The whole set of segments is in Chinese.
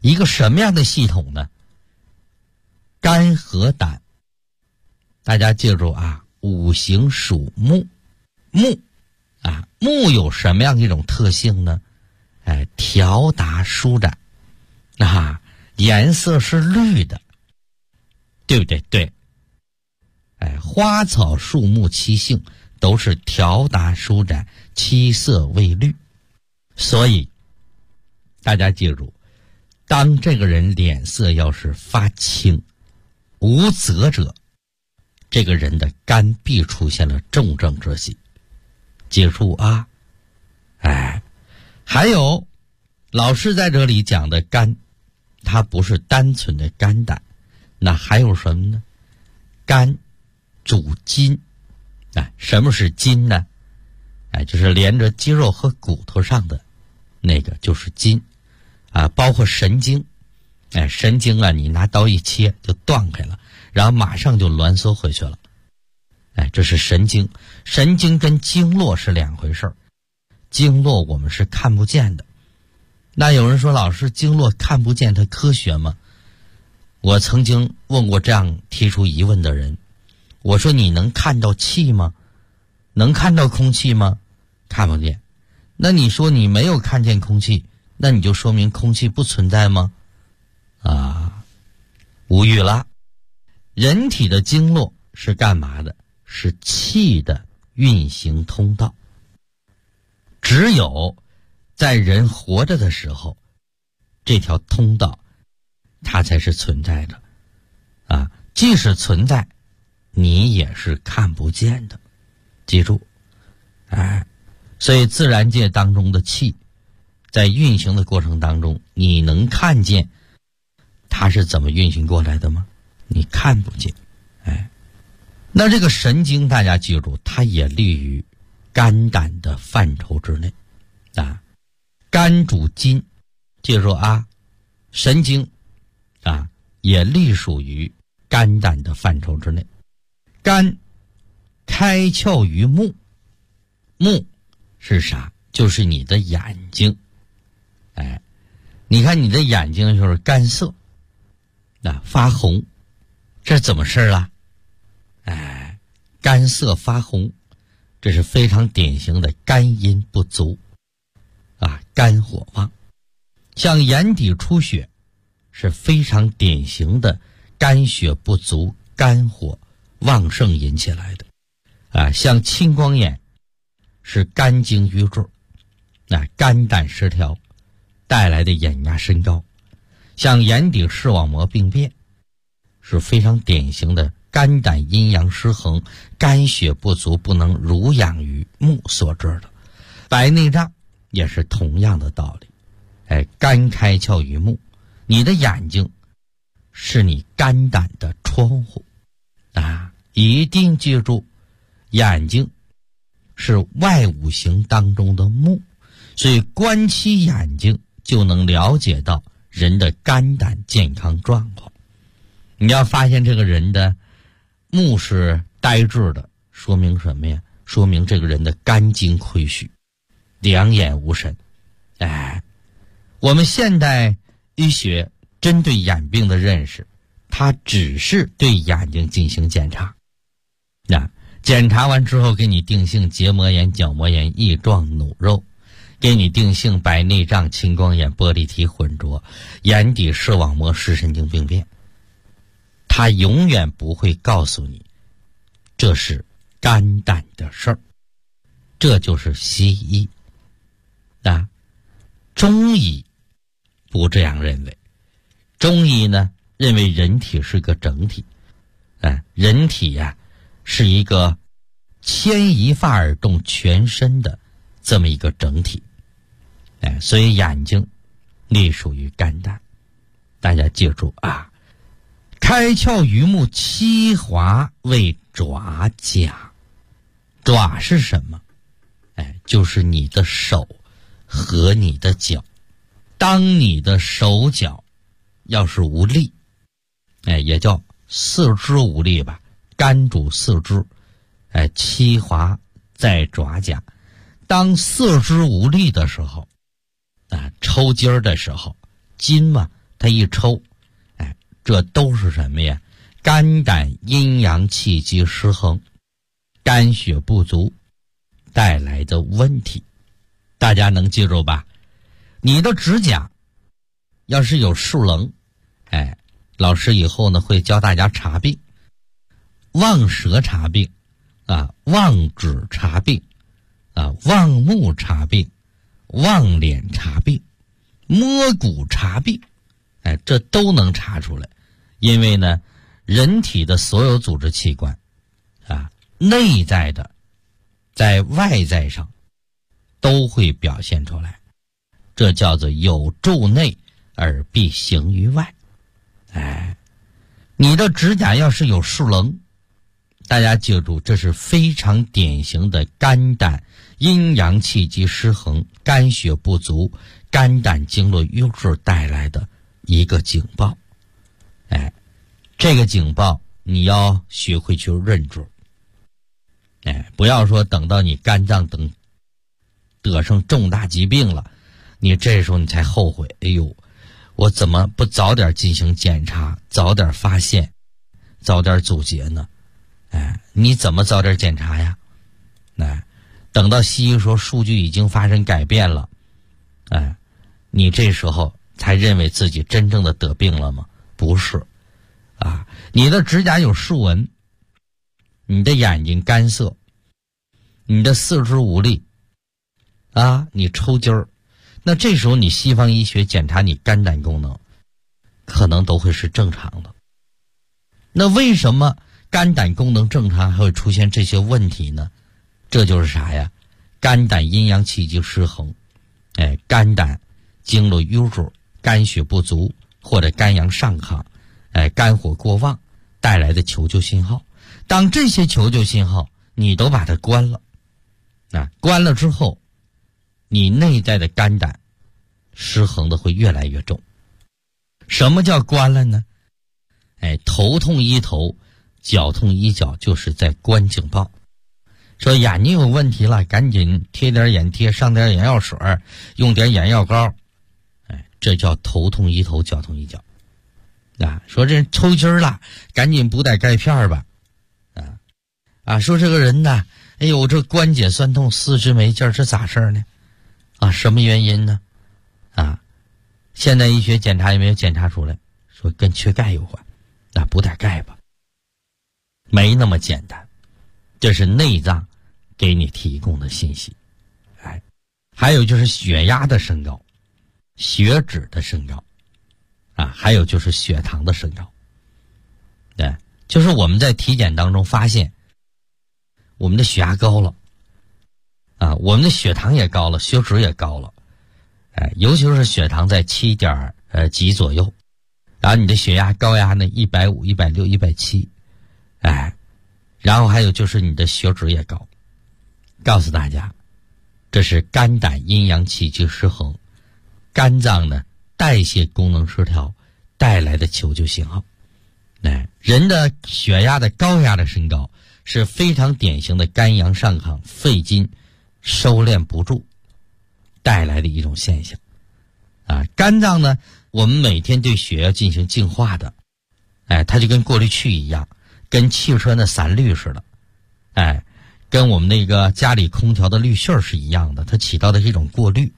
一个什么样的系统呢？肝和胆，大家记住啊，五行属木，木有什么样一种特性呢？条达舒展，颜色是绿的，对不对？对。花草树木其性都是条达舒展，七色为绿。所以大家记住，当这个人脸色要是发青无泽者，这个人的肝必出现了重症之喜。记住啊。还有老师在这里讲的肝，它不是单纯的肝胆，那还有什么呢？肝主筋。什么是筋呢？就是连着肌肉和骨头上的那个就是筋包括神经。神经你拿刀一切就断开了，然后马上就挛缩回去了。这是神经。神经跟经络是两回事儿，经络我们是看不见的。那有人说，老师，经络看不见它科学吗？我曾经问过这样提出疑问的人，我说你能看到气吗？能看到空气吗？看不见。那你说你没有看见空气，那你就说明空气不存在吗？无语了。人体的经络是干嘛的？是气的运行通道。只有在人活着的时候，这条通道它才是存在的即使存在，你也是看不见的。记住所以自然界当中的气在运行的过程当中，你能看见它是怎么运行过来的吗？你看不见。那这个神经大家记住，它也立于肝胆的范畴之内肝主筋，记住神经也隶属于肝胆的范畴之内。肝开窍于目，目是啥？就是你的眼睛。你看你的眼睛就是干涩发红，这怎么事啊？干涩发红，这是非常典型的肝阴不足肝火旺。像眼底出血是非常典型的肝血不足，肝火旺盛引起来的像青光眼是肝经瘀滞肝胆失调带来的眼压升高。像眼底视网膜病变是非常典型的肝胆阴阳失衡，肝血不足，不能濡养于目所致的。白内障也是同样的道理。肝开窍于目，你的眼睛是你肝胆的窗户一定记住，眼睛是外五行当中的目，所以观其眼睛就能了解到人的肝胆健康状况。你要发现这个人的目是呆滞的，说明什么呀？说明这个人的肝经亏虚，两眼无神。我们现代医学针对眼病的认识，它只是对眼睛进行检查。检查完之后给你定性结膜炎、角膜炎、翼状弩肉，给你定性白内障、青光眼、玻璃体混浊、眼底视网膜视神经病变。他永远不会告诉你这是肝胆的事儿，这就是西医中医不这样认为。中医呢认为人体是个整体人体是一个牵一发而动全身的这么一个整体所以眼睛隶属于肝胆。大家记住开窍于目，七华为爪甲。爪是什么？就是你的手和你的脚。当你的手脚要是无力也叫四肢无力吧，肝主四肢七华在爪甲。当四肢无力的时候抽筋儿的时候，筋嘛它一抽，这都是什么呀？肝胆阴阳气机失衡，肝血不足带来的问题。大家能记住吧？你的指甲要是有竖棱，老师以后呢会教大家查病，望舌查病望指查病望目查病，望脸查病，摸骨查病，这都能查出来。因为呢，人体的所有组织器官内在的在外在上都会表现出来，这叫做有助内而必行于外。你的指甲要是有竖棱，大家记住，这是非常典型的肝胆阴阳气机失衡，肝血不足，肝胆经络瘀滞带来的一个警报。这个警报你要学会去认准。不要说等到你肝脏等得上重大疾病了，你这时候你才后悔，我怎么不早点进行检查，早点发现，早点阻截呢？你怎么早点检查呀？等到西医说数据已经发生改变了，你这时候才认为自己真正的得病了吗？不是你的指甲有竖纹，你的眼睛干涩，你的四肢无力你抽筋儿，那这时候你西方医学检查你肝胆功能可能都会是正常的。那为什么肝胆功能正常还会出现这些问题呢？这就是啥呀？肝胆阴阳气机失衡，肝胆经络瘀滞，肝血不足，或者肝阳上亢，肝火过旺带来的求救信号。当这些求救信号你都把它关了，关了之后，你内在的肝胆失衡的会越来越重。什么叫关了呢？头痛医头，脚痛医脚，就是在关警报。说眼睛有问题了，赶紧贴点眼贴，上点眼药水，用点眼药膏，这叫头痛医头，脚痛医脚。说这抽筋了，赶紧补点钙片吧。说这个人呢，这关节酸痛，四肢没劲儿，这咋事儿呢？什么原因呢？现代医学检查有没有检查出来？说跟缺钙有关，补点钙吧。没那么简单，这是内脏给你提供的信息。还有就是血压的升高，血脂的升高，还有就是血糖的升高。就是我们在体检当中发现，我们的血压高了，我们的血糖也高了，血脂也高了，尤其是血糖在7点几左右，然后你的血压高压呢150、160、170，然后还有就是你的血脂也高。告诉大家，这是肝胆阴阳气机失衡，肝脏呢代谢功能失调带来的求救信号。人的血压的高压的升高是非常典型的肝阳上亢，肺经收敛不住带来的一种现象。肝脏呢，我们每天对血要进行净化的，它就跟过滤器一样，跟汽车的散滤似的，跟我们那个家里空调的滤芯是一样的，它起到的是一种过滤。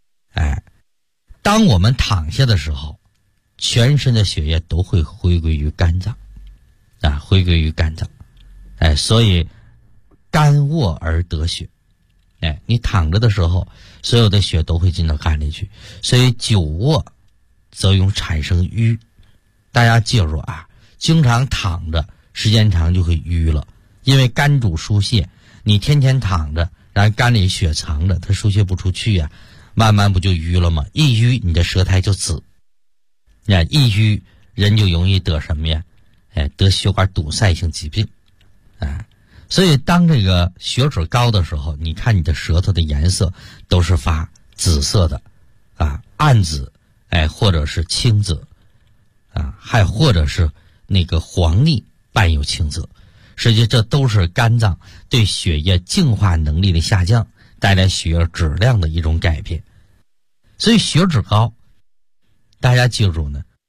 当我们躺下的时候，全身的血液都会回归于肝脏，回归于肝脏。所以肝卧而得血。你躺着的时候，所有的血都会进到肝里去，所以久卧则容易产生瘀。大家记住经常躺着时间长就会瘀了，因为肝主疏泄，你天天躺着，然后肝里血藏着，它疏泄不出去慢慢不就瘀了吗？一瘀你的舌苔就紫，一瘀人就容易得什么呀？得血管堵塞性疾病。所以当这个血脂高的时候，你看你的舌头的颜色都是发紫色的，暗紫，或者是青紫，还或者是那个黄腻伴有青紫。实际这都是肝脏对血液净化能力的下降带来血液质量的一种改变。所以血脂高，大家记住呢，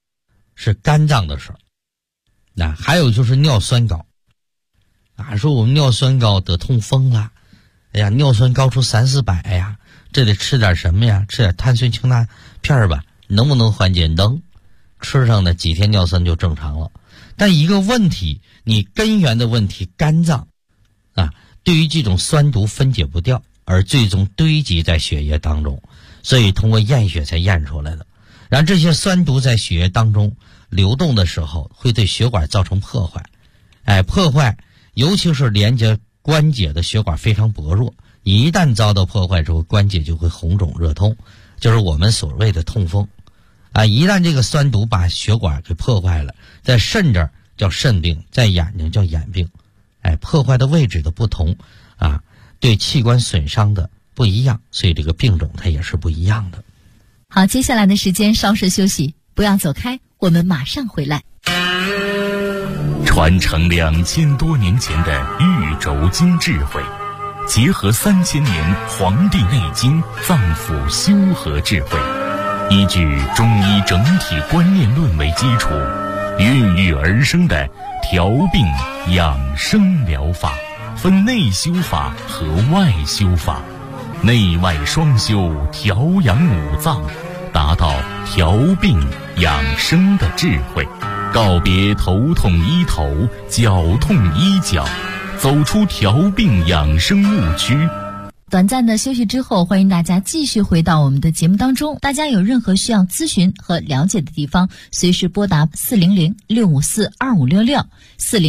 是肝脏的事儿。那还有就是尿酸高啊，说我们尿酸高得痛风了，哎呀，尿酸高出300-400呀，这得吃点什么呀？吃点碳酸氢钠片吧，能不能缓解？能，吃上的几天尿酸就正常了。但一个问题，你根源的问题，肝脏啊，对于这种酸毒分解不掉，而最终堆积在血液当中，所以通过验血才验出来的。然后这些酸毒在血液当中流动的时候，会对血管造成破坏，破坏，尤其是连接关节的血管非常薄弱，一旦遭到破坏之后，关节就会红肿热痛，就是我们所谓的痛风啊。一旦这个酸毒把血管给破坏了，在肾这儿叫肾病，在眼睛叫眼病，破坏的位置的不同啊，对器官损伤的不一样，所以这个病种它也是不一样的。 好，接下来的时间稍事休息，不要走开，我们马上回来。 传承2000多年前的玉轴经智慧，结合3000年《黄帝内经》脏腑修和智慧，依据中医整体观念论为基础，孕育而生的调病养生疗法，分内修法和外修法，内外双修，调养五脏，达到调病养生的智慧，告别头痛医头，脚痛医脚，走出调病养生误区。 短暂的休息之后，欢迎大家继续回到我们的节目当中。大家有任何需要咨询和了解的地方，随时拨打400-654-2566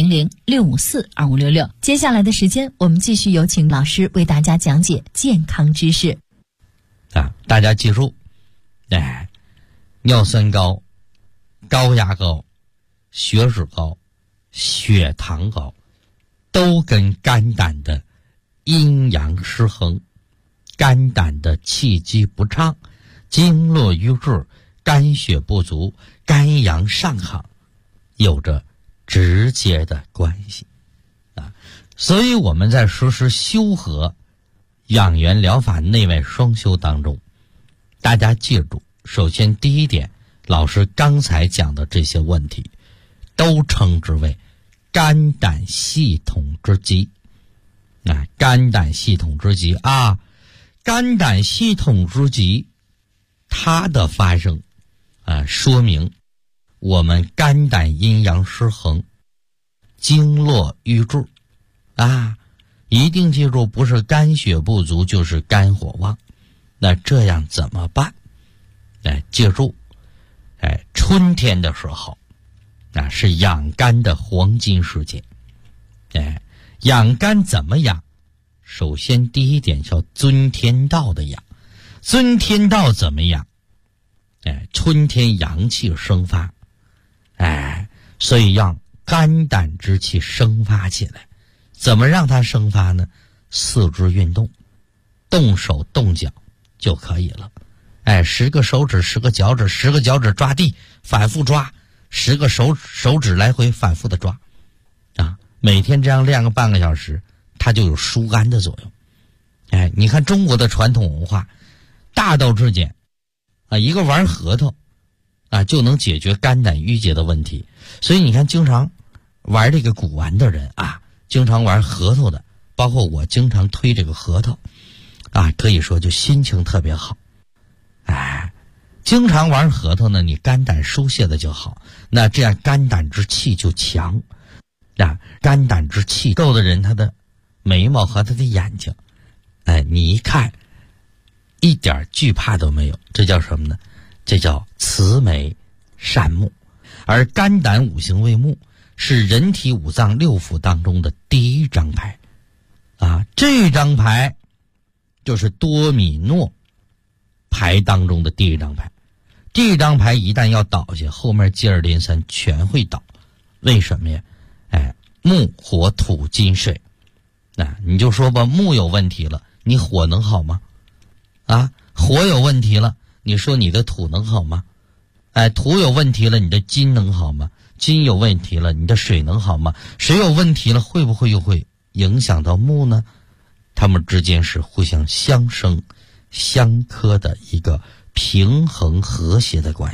400-654-2566。接下来的时间，我们继续有请老师为大家讲解健康知识。 大家记住，尿酸高、高压高、血脂高、血糖高，都跟肝胆的阴阳失衡、肝胆的气机不畅、经络瘀滞、肝血不足、肝阳上亢有着直接的关系啊。所以我们在实施修和养元疗法内外双修当中，大家记住，首先第一点，老师刚才讲的这些问题都称之为肝胆系统之疾。肝胆系统之疾啊，肝胆系统之疾，它的发生说明我们肝胆阴阳失衡、经络瘀滞啊，一定记住，不是肝血不足就是肝火旺。那这样怎么办？记住，春天的时候是养肝的黄金时节。养肝怎么养？首先第一点叫遵天道的养。遵天道怎么养？春天阳气生发，所以让肝胆之气生发起来。怎么让它生发呢？四肢运动，动手动脚就可以了。10个手指10个脚趾，10个脚趾抓地反复抓，10个手指来回反复的抓啊，每天这样练个半个小时，它就有疏肝的作用。你看中国的传统文化，大道至简一个玩核桃就能解决肝胆郁结的问题。所以你看经常玩这个古玩的人经常玩核桃的，包括我经常推这个核桃可以说就心情特别好。经常玩核桃呢，你肝胆疏泄的就好，那这样肝胆之气就强肝胆之气够的人，他的眉毛和他的眼睛你一看一点惧怕都没有，这叫什么呢？这叫慈眉善目。而肝胆五行为目，是人体五脏六腑当中的第一张牌这张牌就是多米诺牌当中的第一张牌。这张牌一旦要倒下，后面接二连三全会倒。为什么呀？木火土金水你就说吧，木有问题了，你火能好吗？火有问题了，你说你的土能好吗？土有问题了，你的金能好吗？金有问题了，你的水能好吗？水有问题了，会不会又会影响到木呢？它们之间是互相相生相克的一个平衡和谐的关系。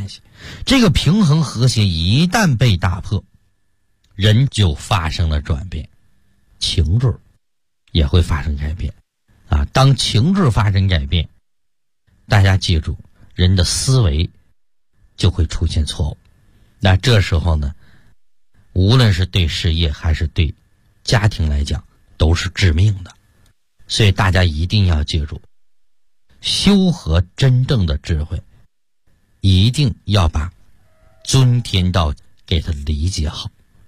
这个平衡和谐一旦被打破，人就发生了转变，情志也会发生改变啊。当情志发生改变，大家记住，人的思维就会出现错误。那这时候呢，无论是对事业还是对家庭来讲，都是致命的。所以大家一定要记住，修和真正的智慧，一定要把尊天道给它理解好。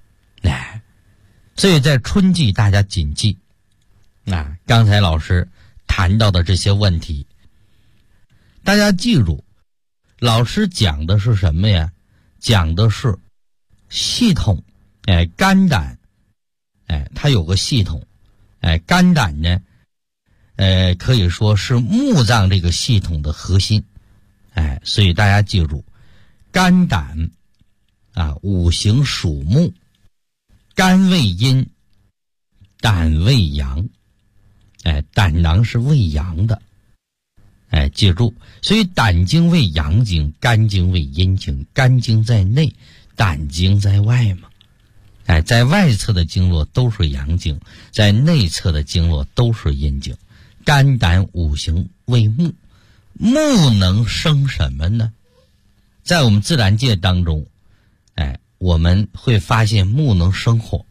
所以在春季大家谨记刚才老师谈到的这些问题，大家记住，老师讲的是什么呀？讲的是系统。肝胆它有个系统。肝胆呢可以说是木脏这个系统的核心。所以大家记住，肝胆五行属木，肝为阴，胆为阳。胆囊是为阳的。记住，所以胆经为阳经，肝经为阴经，肝经在内，胆经在外嘛。在外侧的经络都是阳经，在内侧的经络都是阴经。肝胆五行为木，木能生什么呢？在我们自然界当中，我们会发现木能生火。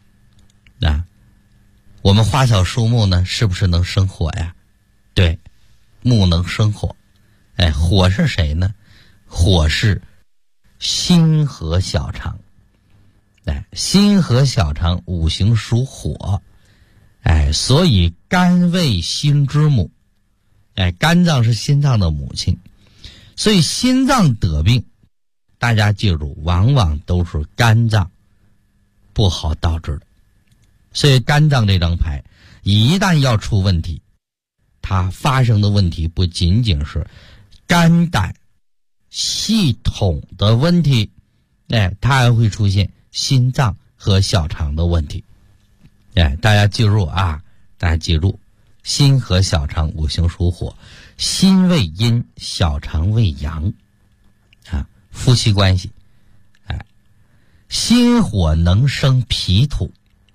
我们花草树木呢，是不是能生火呀？对，木能生火。火是谁呢？火是心和小肠。心和小肠五行属火。所以肝为心之母。肝脏是心脏的母亲。所以心脏得病，大家记住，往往都是肝脏不好导致的。所以肝脏这张牌一旦要出问题，它发生的问题不仅仅是肝胆系统的问题，它还会出现心脏和小肠的问题。大家记住大家记住，心和小肠五行属火，心为阴，小肠为阳。夫妻关系，心火能生脾土。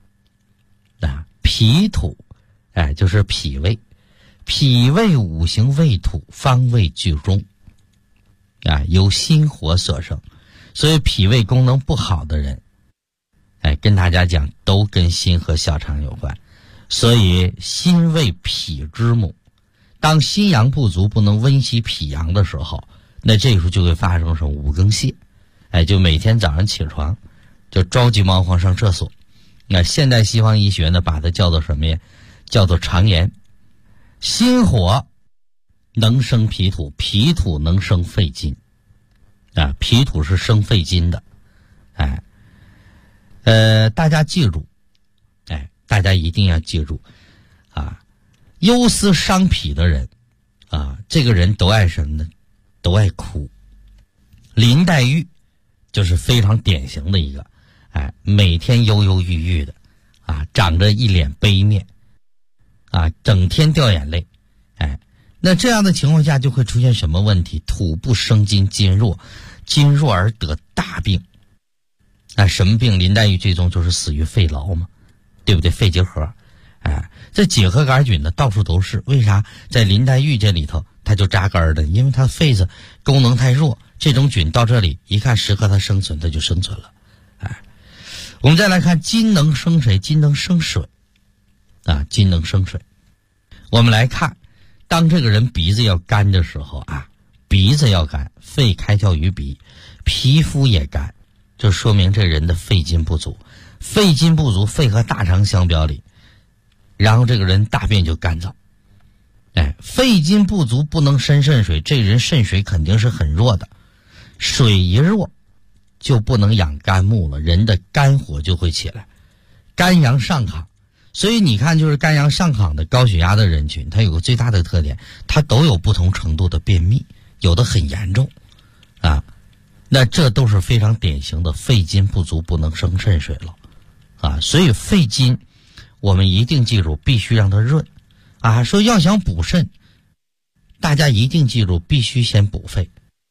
脾土就是脾胃，脾胃五行为土，方位居中。由心火所生。所以脾胃功能不好的人，跟大家讲，都跟心和小肠有关。所以心为脾之母，当心阳不足，不能温习脾阳的时候，那这时候就会发生什么五更泻。就每天早上起床就着急忙慌上厕所。现代西方医学呢，把它叫做什么呀？叫做肠炎。心火能生脾土，脾土能生肺金。脾土是生肺金的。大家记住，大家一定要记住忧思伤脾的人这个人都爱什么呢？都爱哭。林黛玉就是非常典型的一个每天忧忧郁郁的长着一脸悲面整天掉眼泪。那这样的情况下就会出现什么问题？土不生金，金弱，金弱而得大病。什么病？林黛玉最终就是死于肺痨嘛，对不对？肺结核。这结核杆菌呢到处都是，为啥在林黛玉这里头它就扎根的？因为它肺子功能太弱，这种菌到这里一看适合它生存，它就生存了。我们再来看金能生谁？金能生水。金能生水。我们来看，当这个人鼻子要干的时候鼻子要干，肺开窍于鼻，皮肤也干，就说明这人的肺金不足。肺金不足，肺和大肠相表里，然后这个人大便就干燥。肺金不足不能生肾水，这人肾水肯定是很弱的。水一弱就不能养肝木了，人的肝火就会起来，肝阳上亢。所以你看，就是肝阳上亢的高血压的人群，它有个最大的特点，它都有不同程度的便秘，有的很严重那这都是非常典型的肺金不足，不能生肾水了所以肺金我们一定记住，必须让它润说要想补肾，大家一定记住，必须先补肺。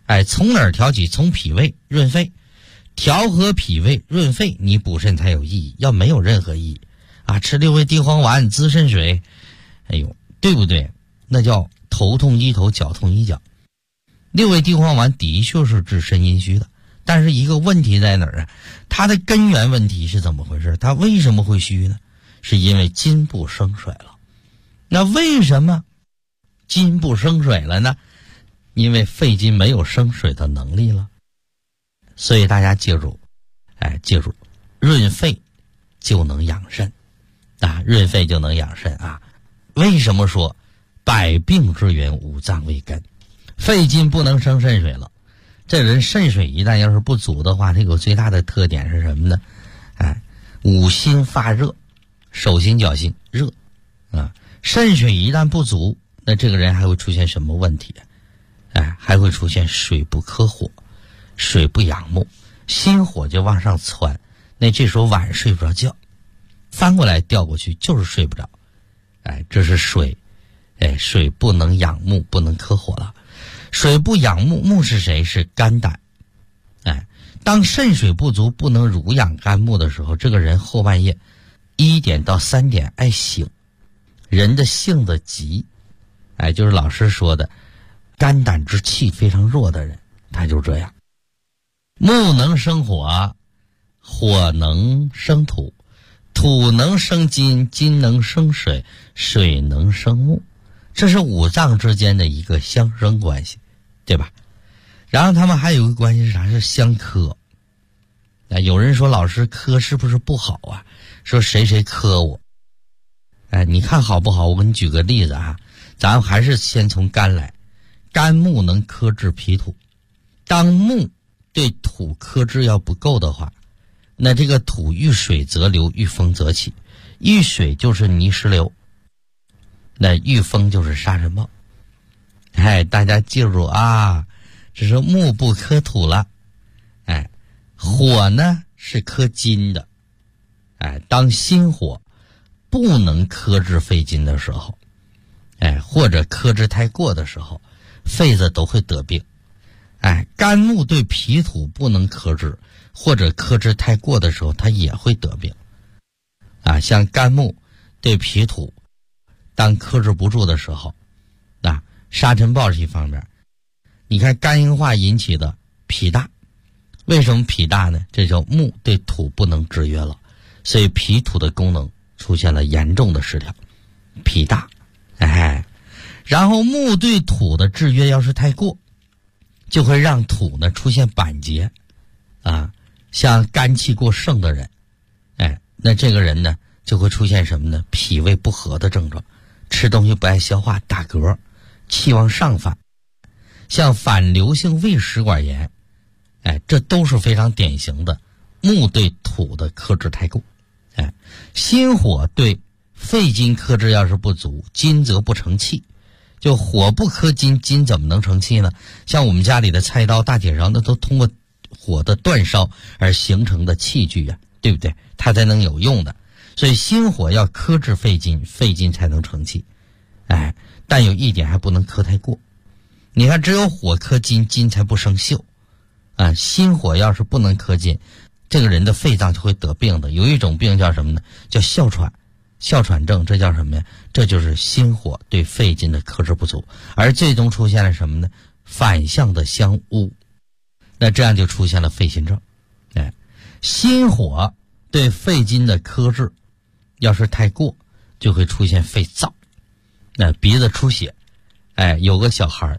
从哪儿调起？从脾胃润肺，调和脾胃润肺，你补肾才有意义，要没有任何意义吃六味地黄丸滋肾水，对不对？那叫头痛医头，脚痛医脚。六味地黄丸的确是治肾阴虚的，但是一个问题在哪儿它的根源问题是怎么回事？它为什么会虚呢？是因为筋部生水了。那为什么筋部生水了呢？因为肺经没有生水的能力了。所以大家记住，润肺就能养肾润肺就能养肾为什么说百病之源五脏为根？肺经不能生肾水了，这人肾水一旦要是不足的话，这个最大的特点是什么呢？五心发热，手心脚心热肾水一旦不足，那这个人还会出现什么问题？还会出现水不克火，水不养目，心火就往上窜，那这时候晚上睡不着觉，翻过来调过去就是睡不着。这是水，水不能养目，不能克火了。水不养目，目是谁？是肝胆。当肾水不足，不能濡养肝木的时候，这个人后半夜1点到3点爱醒，人的性子急，就是老师说的肝胆之气非常弱的人，他就这样。木能生火，火能生土，土能生金，金能生水，水能生木，这是五脏之间的一个相生关系，对吧？然后他们还有一个关系是啥？是相克。有人说老师克是不是不好说谁谁克我。你看好不好？我给你举个例子咱们还是先从肝来。肝木能克制脾土，当木对土克制要不够的话，那这个土遇水则流，遇风则起。遇水就是泥石流，那遇风就是沙尘暴。大家记住这是木不克土了。火呢是克金的。当心火不能克制肺经的时候，或者克制太过的时候，肺子都会得病。肝木对脾土不能克制，或者克制太过的时候，它也会得病。像肝木对脾土当克制不住的时候，沙尘暴是一方面。你看肝硬化引起的脾大，为什么脾大呢？这叫木对土不能制约了，所以脾土的功能出现了严重的失调，脾大。然后木对土的制约要是太过，就会让土呢出现板结像肝气过盛的人，那这个人呢就会出现什么呢？脾胃不和的症状，吃东西不爱消化，打嗝，气往上反，像反流性胃食管炎，这都是非常典型的木对土的克制太过。心火对肺经克制要是不足，金则不成气。就火不克金，金怎么能成气呢？像我们家里的菜刀、大铁勺，那都通过火的煅烧而形成的器具对不对？它才能有用的。所以心火要克制肺经，肺经才能成气。但有一点还不能克太过。你看，只有火克金，金才不生锈。心火要是不能克金，这个人的肺脏就会得病的。有一种病叫什么呢？叫哮喘。哮喘症，这叫什么呀？这就是心火对肺经的克制不足，而最终出现了什么呢？反向的相污，那这样就出现了肺心症。心火对肺经的克制要是太过，就会出现肺燥，鼻子出血。有个小孩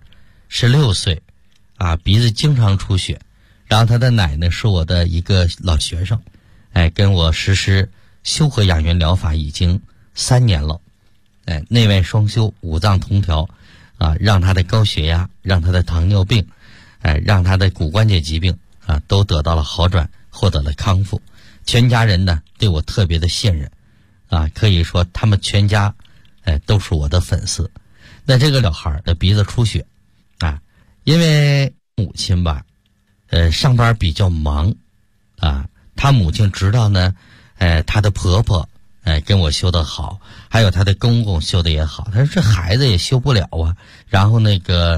16岁鼻子经常出血，然后他的奶奶是我的一个老学生，跟我实施修和养元疗法已经3年了，内外双修，五脏同调，让他的高血压，让他的糖尿病，让他的骨关节疾病都得到了好转，获得了康复。全家人呢对我特别的信任，可以说他们全家都是我的粉丝。那这个小孩的鼻子出血因为母亲吧上班比较忙他母亲知道呢她的婆婆跟我修得好，还有她的公公修得也好，她说这孩子也修不了然后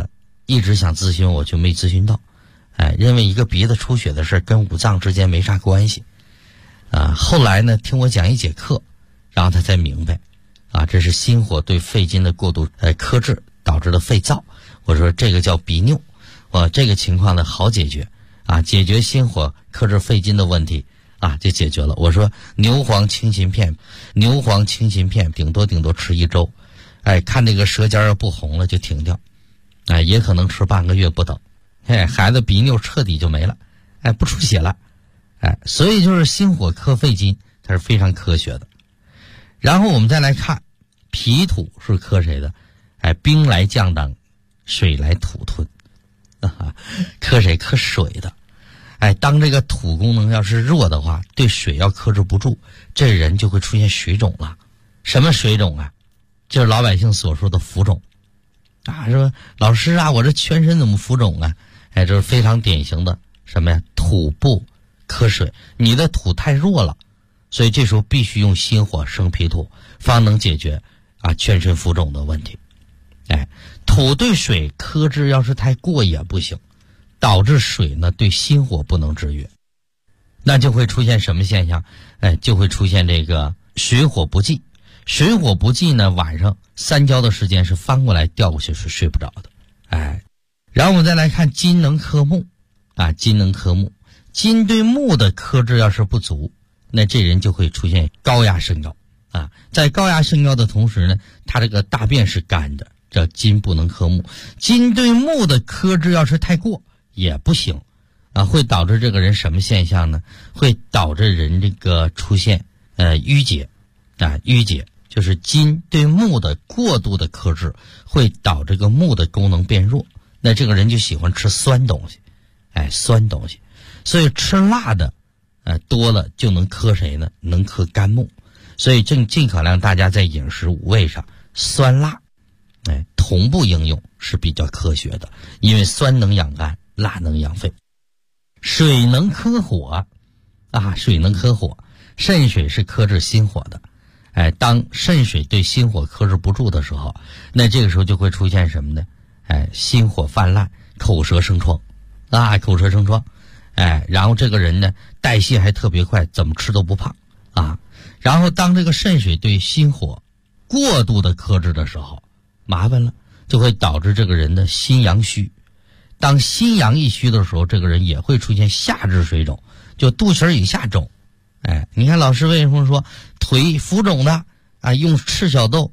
一直想咨询，我就没咨询到。认为一个鼻子出血的事跟五脏之间没啥关系。后来呢，听我讲一节课，然后他才明白，这是心火对肺经的过度克制导致的肺燥。我说这个叫鼻衄，这个情况呢好解决解决心火克制肺经的问题就解决了。我说牛黄清心片顶多吃1周，看这个舌尖不红了就停掉，也可能吃半个月不等，孩子鼻衄彻底就没了，不出血了，所以就是心火克肺经，它是非常科学的。然后我们再来看脾土是克谁的？兵来将挡，水来土吞，克谁？克水的。当这个土功能要是弱的话，对水要克制不住，这人就会出现水肿了。什么水肿啊？就是老百姓所说的浮肿说老师我这全身怎么浮肿啊？这是非常典型的什么呀？土不克水，你的土太弱了，所以这时候必须用心火生脾土，方能解决全身浮肿的问题。土对水克制要是太过也不行，导致水呢对心火不能制约，那就会出现什么现象？就会出现这个水火不济。水火不济呢，晚上3觉的时间是翻过来调过去是睡不着的。然后我们再来看金能克木金能克木，金对木的克制要是不足，那这人就会出现高压肾高在高压肾高的同时呢，他这个大便是干的，叫金不能克木。金对木的克制要是太过也不行会导致这个人什么现象呢？会导致人这个出现淤结淤结就是金对木的过度的克制会导致这个木的功能变弱，那这个人就喜欢吃酸东西酸东西，所以吃辣的多了就能克谁呢？能克肝木。所以尽可量大家在饮食五味上酸辣同步应用是比较科学的，因为酸能养肝，辣能养肺。水能克火水能克火，肾水是克制心火的。当肾水对心火克制不住的时候，那这个时候就会出现什么呢？心火泛滥，口舌生疮口舌生疮。然后这个人呢代谢还特别快，怎么吃都不胖然后当这个肾水对心火过度的克制的时候，麻烦了，就会导致这个人的心阳虚。当心阳一虚的时候，这个人也会出现下肢水肿，就肚脐以下肿。你看老师为什么说腿浮肿的用赤小豆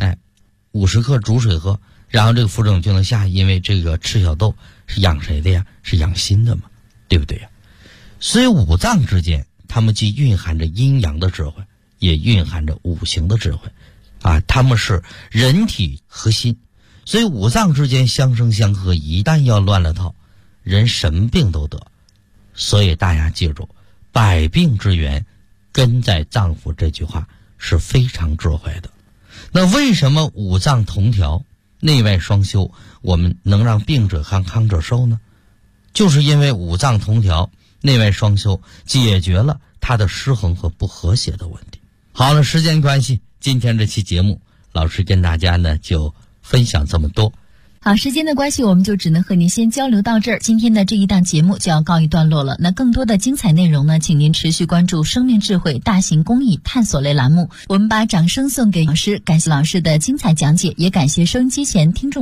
50克煮水喝，然后这个浮肿就能下，因为这个赤小豆是养谁的呀？是养心的嘛，对不对呀？所以五脏之间它们既蕴含着阴阳的智慧，也蕴含着五行的智慧它们是人体核心，所以五脏之间相生相克，一旦要乱了套，人什么病都得。所以大家记住，百病之源根在脏腑，这句话是非常智慧的。那为什么五脏同调，内外双修，我们能让病者康，康者寿呢？就是因为五脏同调，内外双修，解决了它的失衡和不和谐的问题。好了，时间关系，今天这期节目老师跟大家呢就分享这么多。 好，时间的关系，我们就只能和您先交流到这儿。今天的这一档节目就要告一段落了。那更多的精彩内容呢，请您持续关注生命智慧大型公益探索类栏目。我们把掌声送给老师，感谢老师的精彩讲解，也感谢收音机前听众